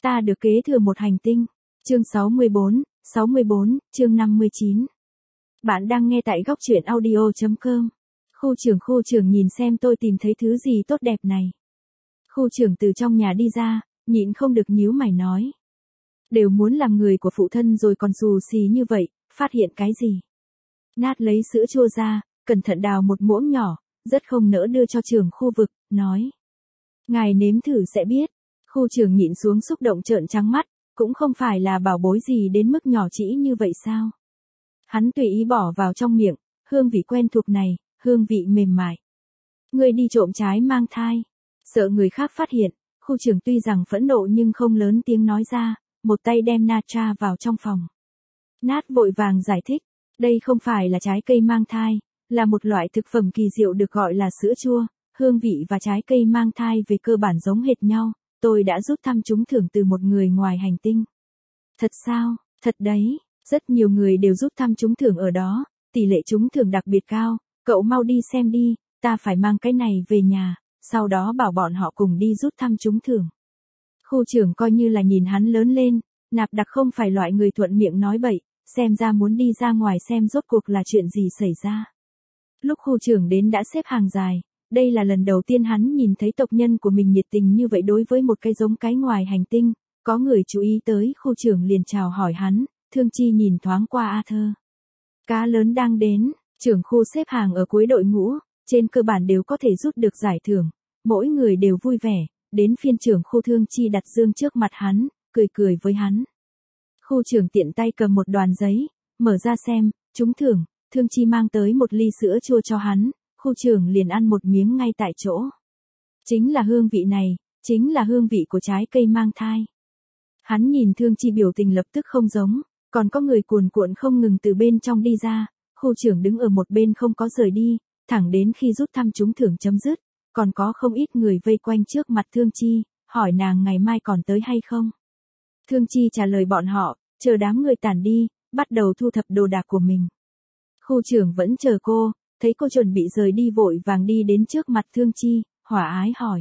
Ta được kế thừa một hành tinh. Chương 64, chương 59. Bạn đang nghe tại góc truyện audio.com. Khu trưởng nhìn xem tôi tìm thấy thứ gì tốt đẹp này. Khu trưởng từ trong nhà đi ra, nhịn không được nhíu mày nói. Đều muốn làm người của phụ thân rồi còn xù xì như vậy, phát hiện cái gì? Nát lấy sữa chua ra, cẩn thận đào một muỗng nhỏ, rất không nỡ đưa cho trưởng khu vực, nói. Ngài nếm thử sẽ biết. Khu trưởng nhịn xuống xúc động trợn trắng mắt, cũng không phải là bảo bối gì đến mức nhỏ chỉ như vậy sao? Hắn tùy ý bỏ vào trong miệng, hương vị quen thuộc này, hương vị mềm mại. Người đi trộm trái mang thai. Sợ người khác phát hiện, khu trưởng tuy rằng phẫn nộ nhưng không lớn tiếng nói ra, một tay đem Natra vào trong phòng. Nát vội vàng giải thích, đây không phải là trái cây mang thai, là một loại thực phẩm kỳ diệu được gọi là sữa chua, hương vị và trái cây mang thai về cơ bản giống hệt nhau, tôi đã rút thăm trúng thưởng từ một người ngoài hành tinh. Thật sao? Thật đấy, rất nhiều người đều rút thăm trúng thưởng ở đó, tỷ lệ trúng thưởng đặc biệt cao, cậu mau đi xem đi, ta phải mang cái này về nhà, sau đó bảo bọn họ cùng đi rút thăm trúng thưởng. Khu trưởng coi như là nhìn hắn lớn lên, nạp đặc không phải loại người thuận miệng nói bậy, xem ra muốn đi ra ngoài xem rốt cuộc là chuyện gì xảy ra. Lúc khu trưởng đến đã xếp hàng dài, đây là lần đầu tiên hắn nhìn thấy tộc nhân của mình nhiệt tình như vậy đối với một cái giống cái ngoài hành tinh, có người chú ý tới khu trưởng liền chào hỏi hắn, Thương Chi nhìn thoáng qua Arthur. Cá lớn đang đến, trưởng khu xếp hàng ở cuối đội ngũ, trên cơ bản đều có thể rút được giải thưởng, mỗi người đều vui vẻ, đến phiên trưởng khu Thương Chi đặt dương trước mặt hắn, cười với hắn. Khu trưởng tiện tay cầm một đoàn giấy, mở ra xem, trúng thưởng, Thương Chi mang tới một ly sữa chua cho hắn, khu trưởng liền ăn một miếng ngay tại chỗ. Chính là hương vị này, chính là hương vị của trái cây mang thai. Hắn nhìn Thương Chi biểu tình lập tức không giống, còn có người cuồn cuộn không ngừng từ bên trong đi ra, khu trưởng đứng ở một bên không có rời đi, thẳng đến khi rút thăm trúng thưởng chấm dứt, còn có không ít người vây quanh trước mặt Thương Chi, hỏi nàng ngày mai còn tới hay không. Thương Chi trả lời bọn họ, chờ đám người tản đi, bắt đầu thu thập đồ đạc của mình. Khu trưởng vẫn chờ cô, thấy cô chuẩn bị rời đi vội vàng đi đến trước mặt Thương Chi, hòa ái hỏi.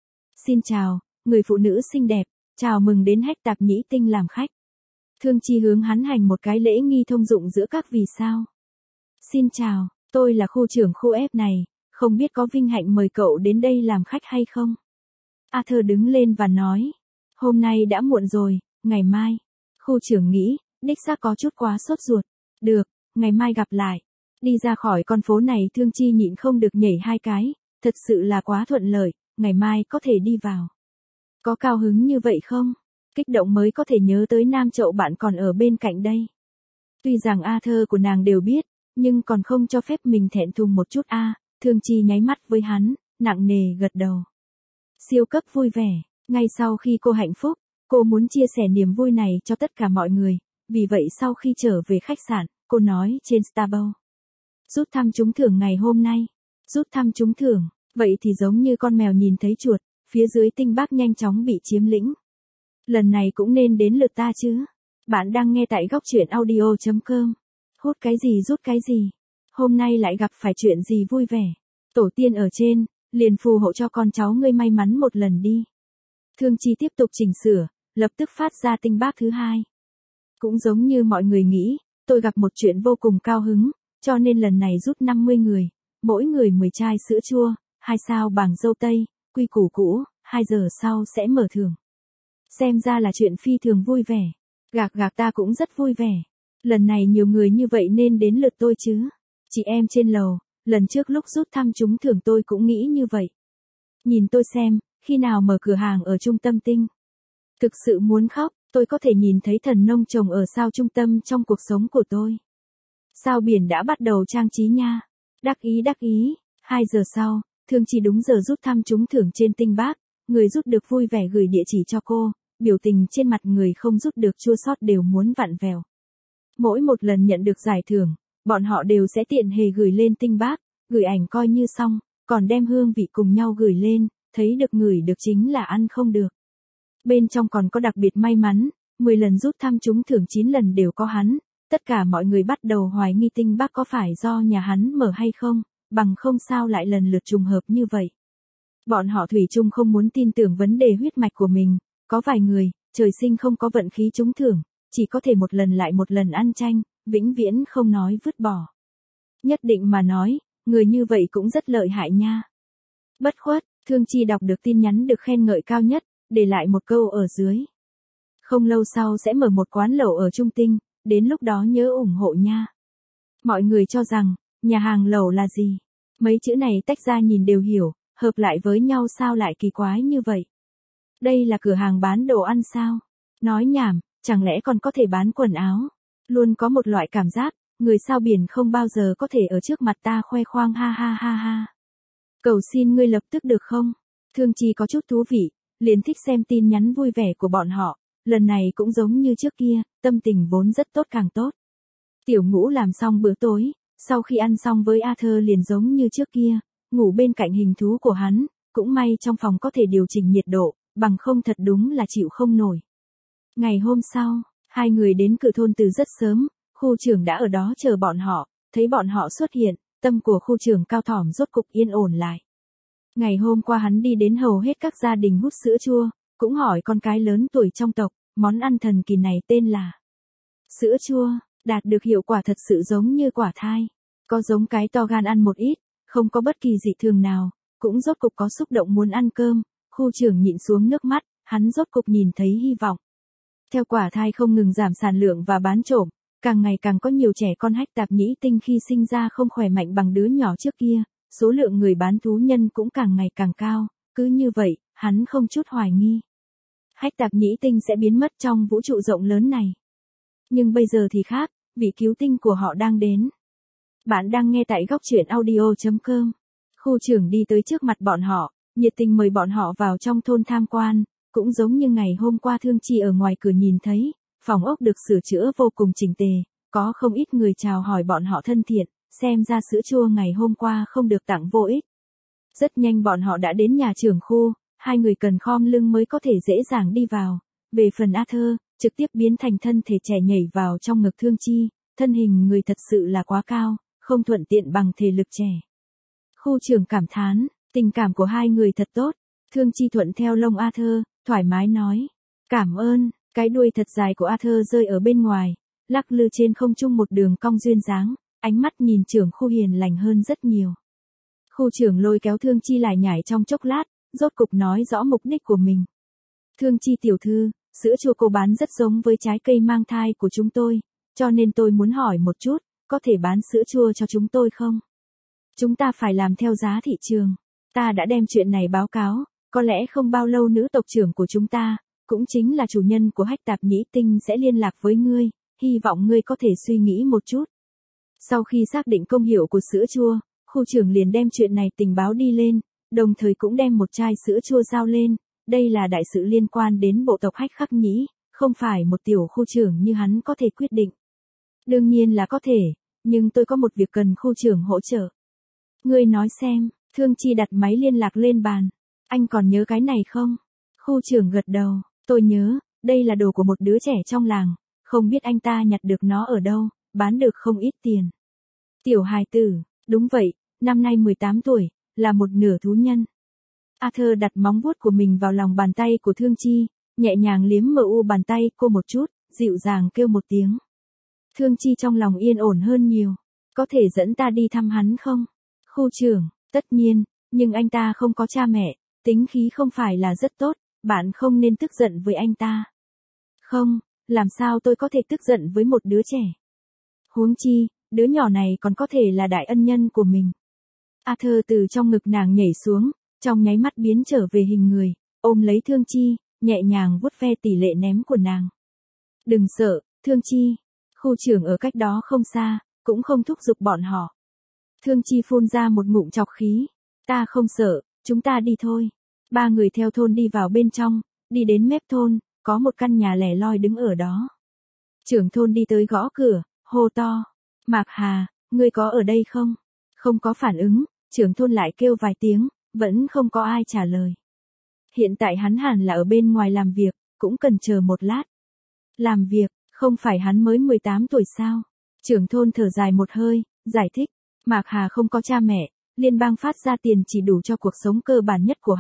Xin chào, người phụ nữ xinh đẹp, chào mừng đến Hách Tạp Nhĩ Tinh làm khách. Thương Chi hướng hắn hành một cái lễ nghi thông dụng giữa các vì sao. Xin chào, tôi là khu trưởng khu F này, không biết có vinh hạnh mời cậu đến đây làm khách hay không? Arthur đứng lên và nói, hôm nay đã muộn rồi, ngày mai. Khu trưởng nghĩ, đích xác có chút quá sốt ruột. Được, ngày mai gặp lại. Đi ra khỏi con phố này Thương Chi nhịn không được nhảy hai cái, thật sự là quá thuận lợi, ngày mai có thể đi vào. Có cao hứng như vậy không? Kích động mới có thể nhớ tới nam chậu bạn còn ở bên cạnh đây. Tuy rằng Arthur của nàng đều biết, nhưng còn không cho phép mình thẹn thùng một chút Thương Chi nháy mắt với hắn, nặng nề gật đầu. Siêu cấp vui vẻ, ngay sau khi cô hạnh phúc, cô muốn chia sẻ niềm vui này cho tất cả mọi người, vì vậy sau khi trở về khách sạn, cô nói trên Starbucks. Rút thăm trúng thưởng ngày hôm nay. Rút thăm trúng thưởng, vậy thì giống như con mèo nhìn thấy chuột, phía dưới tinh Bắc nhanh chóng bị chiếm lĩnh. Lần này cũng nên đến lượt ta chứ. Bạn đang nghe tại góc truyện audio.com. Hút cái gì rút cái gì. Hôm nay lại gặp phải chuyện gì vui vẻ. Tổ tiên ở trên, liền phù hộ cho con cháu ngươi may mắn một lần đi. Thương Chi tiếp tục chỉnh sửa, lập tức phát ra tinh Bắc thứ hai. Cũng giống như mọi người nghĩ, tôi gặp một chuyện vô cùng cao hứng. Cho nên lần này rút 50 người, mỗi người 10 chai sữa chua, 2 sao bảng dâu tây, quy củ cũ, 2 giờ sau sẽ mở thưởng. Xem ra là chuyện phi thường vui vẻ. Gạc ta cũng rất vui vẻ. Lần này nhiều người như vậy nên đến lượt tôi chứ. Chị em trên lầu, lần trước lúc rút thăm trúng thưởng tôi cũng nghĩ như vậy. Nhìn tôi xem, khi nào mở cửa hàng ở trung tâm tinh. Thực sự muốn khóc, tôi có thể nhìn thấy thần nông trồng ở sao trung tâm trong cuộc sống của tôi. Sao biển đã bắt đầu trang trí nha. Đắc ý. 2 giờ sau, Thương Chi đúng giờ rút thăm trúng thưởng trên tinh Bắc, người rút được vui vẻ gửi địa chỉ cho cô, biểu tình trên mặt người không rút được chua xót đều muốn vặn vẹo. Mỗi một lần nhận được giải thưởng, bọn họ đều sẽ tiện hề gửi lên tinh Bắc, gửi ảnh coi như xong, còn đem hương vị cùng nhau gửi lên, thấy được ngửi được chính là ăn không được. Bên trong còn có đặc biệt may mắn, 10 lần rút thăm trúng thưởng 9 lần đều có hắn. Tất cả mọi người bắt đầu hoài nghi tinh Bắc có phải do nhà hắn mở hay không, bằng không sao lại lần lượt trùng hợp như vậy. Bọn họ thủy chung không muốn tin tưởng vấn đề huyết mạch của mình, có vài người, trời sinh không có vận khí trúng thưởng, chỉ có thể một lần lại một lần ăn chanh, vĩnh viễn không nói vứt bỏ. Nhất định mà nói, người như vậy cũng rất lợi hại nha. Bất khuất, Thương Chi đọc được tin nhắn được khen ngợi cao nhất, để lại một câu ở dưới. Không lâu sau sẽ mở một quán lẩu ở Trung Tinh, đến lúc đó nhớ ủng hộ nha. Mọi người cho rằng, nhà hàng lẩu là gì? Mấy chữ này tách ra nhìn đều hiểu, hợp lại với nhau sao lại kỳ quái như vậy? Đây là cửa hàng bán đồ ăn sao? Nói nhảm, chẳng lẽ còn có thể bán quần áo? Luôn có một loại cảm giác, người sao biển không bao giờ có thể ở trước mặt ta khoe khoang ha ha ha ha. Cầu xin ngươi lập tức được không? Thương Chi có chút thú vị, liền thích xem tin nhắn vui vẻ của bọn họ, lần này cũng giống như trước kia, tâm tình vốn rất tốt càng tốt. Tiểu Ngũ làm xong bữa tối, sau khi ăn xong với Arthur liền giống như trước kia, ngủ bên cạnh hình thú của hắn, cũng may trong phòng có thể điều chỉnh nhiệt độ, bằng không thật đúng là chịu không nổi. Ngày hôm sau, hai người đến cửa thôn từ rất sớm, khu trưởng đã ở đó chờ bọn họ, thấy bọn họ xuất hiện, tâm của khu trưởng cao thỏm rốt cục yên ổn lại. Ngày hôm qua hắn đi đến hầu hết các gia đình hút sữa chua, cũng hỏi con cái lớn tuổi trong tộc, món ăn thần kỳ này tên là sữa chua, đạt được hiệu quả thật sự giống như quả thai. Có giống cái to gan ăn một ít, không có bất kỳ dị thường nào, cũng rốt cục có xúc động muốn ăn cơm, khu trưởng nhịn xuống nước mắt, hắn rốt cục nhìn thấy hy vọng. Theo quả thai không ngừng giảm sản lượng và bán trộm, càng ngày càng có nhiều trẻ con hách tạp nhĩ tinh khi sinh ra không khỏe mạnh bằng đứa nhỏ trước kia, số lượng người bán thú nhân cũng càng ngày càng cao, cứ như vậy, hắn không chút hoài nghi. Hách tạp nhĩ tinh sẽ biến mất trong vũ trụ rộng lớn này. Nhưng bây giờ thì khác, vị cứu tinh của họ đang đến. Bạn đang nghe tại góc truyện audio.com. Khu trưởng đi tới trước mặt bọn họ, nhiệt tình mời bọn họ vào trong thôn tham quan, cũng giống như ngày hôm qua Thương Chi ở ngoài cửa nhìn thấy, phòng ốc được sửa chữa vô cùng chỉnh tề, có không ít người chào hỏi bọn họ thân thiện, xem ra sữa chua ngày hôm qua không được tặng vô ích. Rất nhanh bọn họ đã đến nhà trưởng khu, hai người cần khom lưng mới có thể dễ dàng đi vào. Về phần Arthur, trực tiếp biến thành thân thể trẻ nhảy vào trong ngực Thương Chi, thân hình người thật sự là quá cao, không thuận tiện bằng thể lực trẻ. Khu trưởng cảm thán, tình cảm của hai người thật tốt. Thương Chi thuận theo lông Arthur, thoải mái nói. Cảm ơn, cái đuôi thật dài của Arthur rơi ở bên ngoài, lắc lư trên không trung một đường cong duyên dáng, ánh mắt nhìn trưởng khu hiền lành hơn rất nhiều. Khu trưởng lôi kéo Thương Chi lại nhảy trong chốc lát, rốt cục nói rõ mục đích của mình. Thương Chi tiểu thư, sữa chua cô bán rất giống với trái cây mang thai của chúng tôi, cho nên tôi muốn hỏi một chút, có thể bán sữa chua cho chúng tôi không? Chúng ta phải làm theo giá thị trường. Ta đã đem chuyện này báo cáo, có lẽ không bao lâu nữ tộc trưởng của chúng ta, cũng chính là chủ nhân của hách tạp nhĩ tinh sẽ liên lạc với ngươi, hy vọng ngươi có thể suy nghĩ một chút. Sau khi xác định công hiệu của sữa chua, khu trưởng liền đem chuyện này tình báo đi lên, đồng thời cũng đem một chai sữa chua giao lên, đây là đại sự liên quan đến bộ tộc hách khắc nhĩ, không phải một tiểu khu trưởng như hắn có thể quyết định. Đương nhiên là có thể, nhưng tôi có một việc cần khu trưởng hỗ trợ. Ngươi nói xem, Thương Chi đặt máy liên lạc lên bàn. Anh còn nhớ cái này không? Khu trưởng gật đầu, tôi nhớ, đây là đồ của một đứa trẻ trong làng, không biết anh ta nhặt được nó ở đâu, bán được không ít tiền. Tiểu hài tử, đúng vậy, năm nay 18 tuổi, là một nửa thú nhân. Arthur đặt móng vuốt của mình vào lòng bàn tay của Thương Chi, nhẹ nhàng liếm mờ u bàn tay cô một chút, dịu dàng kêu một tiếng. Thương Chi trong lòng yên ổn hơn nhiều. Có thể dẫn ta đi thăm hắn không? Khu trưởng, tất nhiên, nhưng anh ta không có cha mẹ, tính khí không phải là rất tốt, bạn không nên tức giận với anh ta. Không, làm sao tôi có thể tức giận với một đứa trẻ? Huống chi, đứa nhỏ này còn có thể là đại ân nhân của mình. Arthur từ trong ngực nàng nhảy xuống, trong nháy mắt biến trở về hình người, ôm lấy Thương Chi, nhẹ nhàng vuốt ve tỷ lệ ném của nàng. Đừng sợ, Thương Chi. Khu trưởng ở cách đó không xa, cũng không thúc giục bọn họ. Thương Chi phun ra một ngụm trọc khí. Ta không sợ, chúng ta đi thôi. Ba người theo thôn đi vào bên trong, đi đến mép thôn, có một căn nhà lẻ loi đứng ở đó. Trưởng thôn đi tới gõ cửa, hô to. Mạc Hà, ngươi có ở đây không? Không có phản ứng, trưởng thôn lại kêu vài tiếng, vẫn không có ai trả lời. Hiện tại hắn hẳn là ở bên ngoài làm việc, cũng cần chờ một lát. Làm việc, không phải hắn mới 18 tuổi sao? Trưởng thôn thở dài một hơi, giải thích. Mạc Hà không có cha mẹ, liên bang phát ra tiền chỉ đủ cho cuộc sống cơ bản nhất của hắn,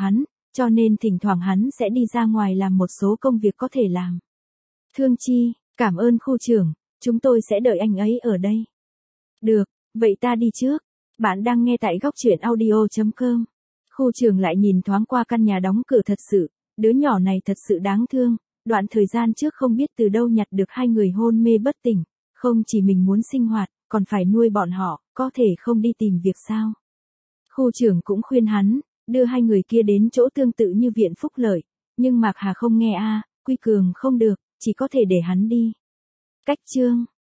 cho nên thỉnh thoảng hắn sẽ đi ra ngoài làm một số công việc có thể làm. Thương Chi, cảm ơn khu trưởng, chúng tôi sẽ đợi anh ấy ở đây. Được, vậy ta đi trước. Bạn đang nghe tại góc truyện audio.com. Khu trưởng lại nhìn thoáng qua căn nhà đóng cửa thật sự, đứa nhỏ này thật sự đáng thương, đoạn thời gian trước không biết từ đâu nhặt được hai người hôn mê bất tỉnh, không chỉ mình muốn sinh hoạt, còn phải nuôi bọn họ, có thể không đi tìm việc sao. Khu trưởng cũng khuyên hắn, đưa hai người kia đến chỗ tương tự như viện phúc lợi, nhưng Mạc Hà không nghe Quy Cường không được, chỉ có thể để hắn đi. Cách chương